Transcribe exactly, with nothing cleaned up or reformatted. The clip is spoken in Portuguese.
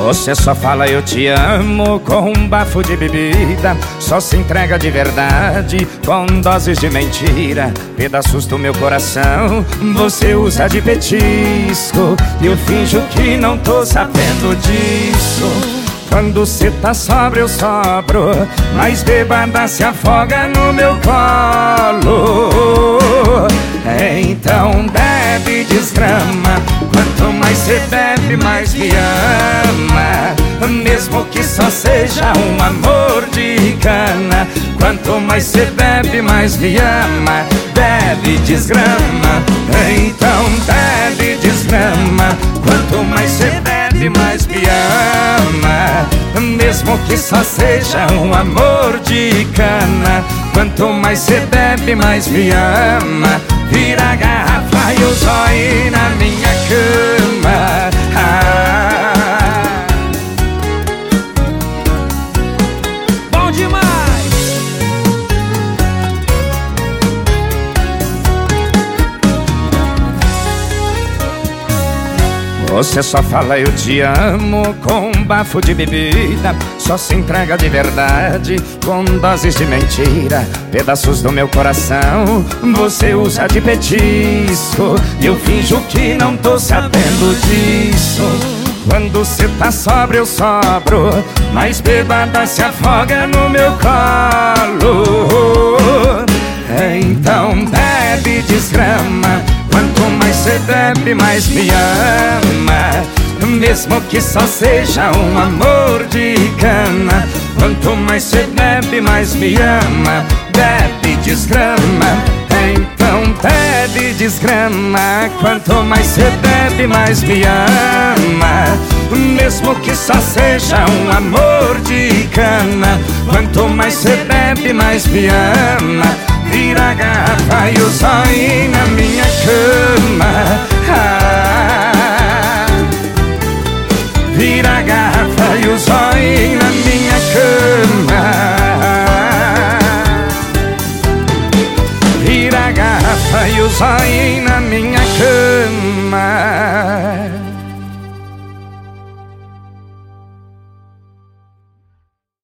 Você só fala eu te amo com um bafo de bebida. Só se entrega de verdade com doses de mentira. Pedaços do meu coração você usa de petisco. E eu finjo que não tô sabendo disso. Quando cê tá sóbrio eu sobro, mas bêbada se afoga no meu colo. Então bebe, desgrama. Quanto mais cê bebe, mais me ama. Mesmo que só seja um amor de cana. Quanto mais cê bebe, mais me ama. Bebe, desgrama. Então bebe, desgrama. Quanto mais cê bebe, mais me ama. Mesmo que só seja um amor de cana. Quanto mais cê bebe, mais me ama. Vira a garrafa e o zóio na minha cama. ah. Bom demais! Você só fala eu te amo com um bafo de bebida. Só se entrega de verdade com doses de mentira. Pedaços do meu coração você usa de petisco. E eu finjo que não tô sabendo disso. Quando cê tá sóbrio eu sobro, mas bêbada se afoga no meu colo. Então bebe, desgrama. Quanto mais cê bebe, mais me ama. Mesmo que só seja um amor de cana. Quanto mais cê bebe, mais me ama. Bebe, desgrama. Então bebe, desgrama. Quanto mais cê bebe, mais me ama. Mesmo que só seja um amor de cana. Quanto mais cê bebe, mais me ama. Vira a garrafa e o zóio na minha cama. ah. Vira a garrafa e o zóio na minha cama. Vira a garrafa e o zóio na minha cama.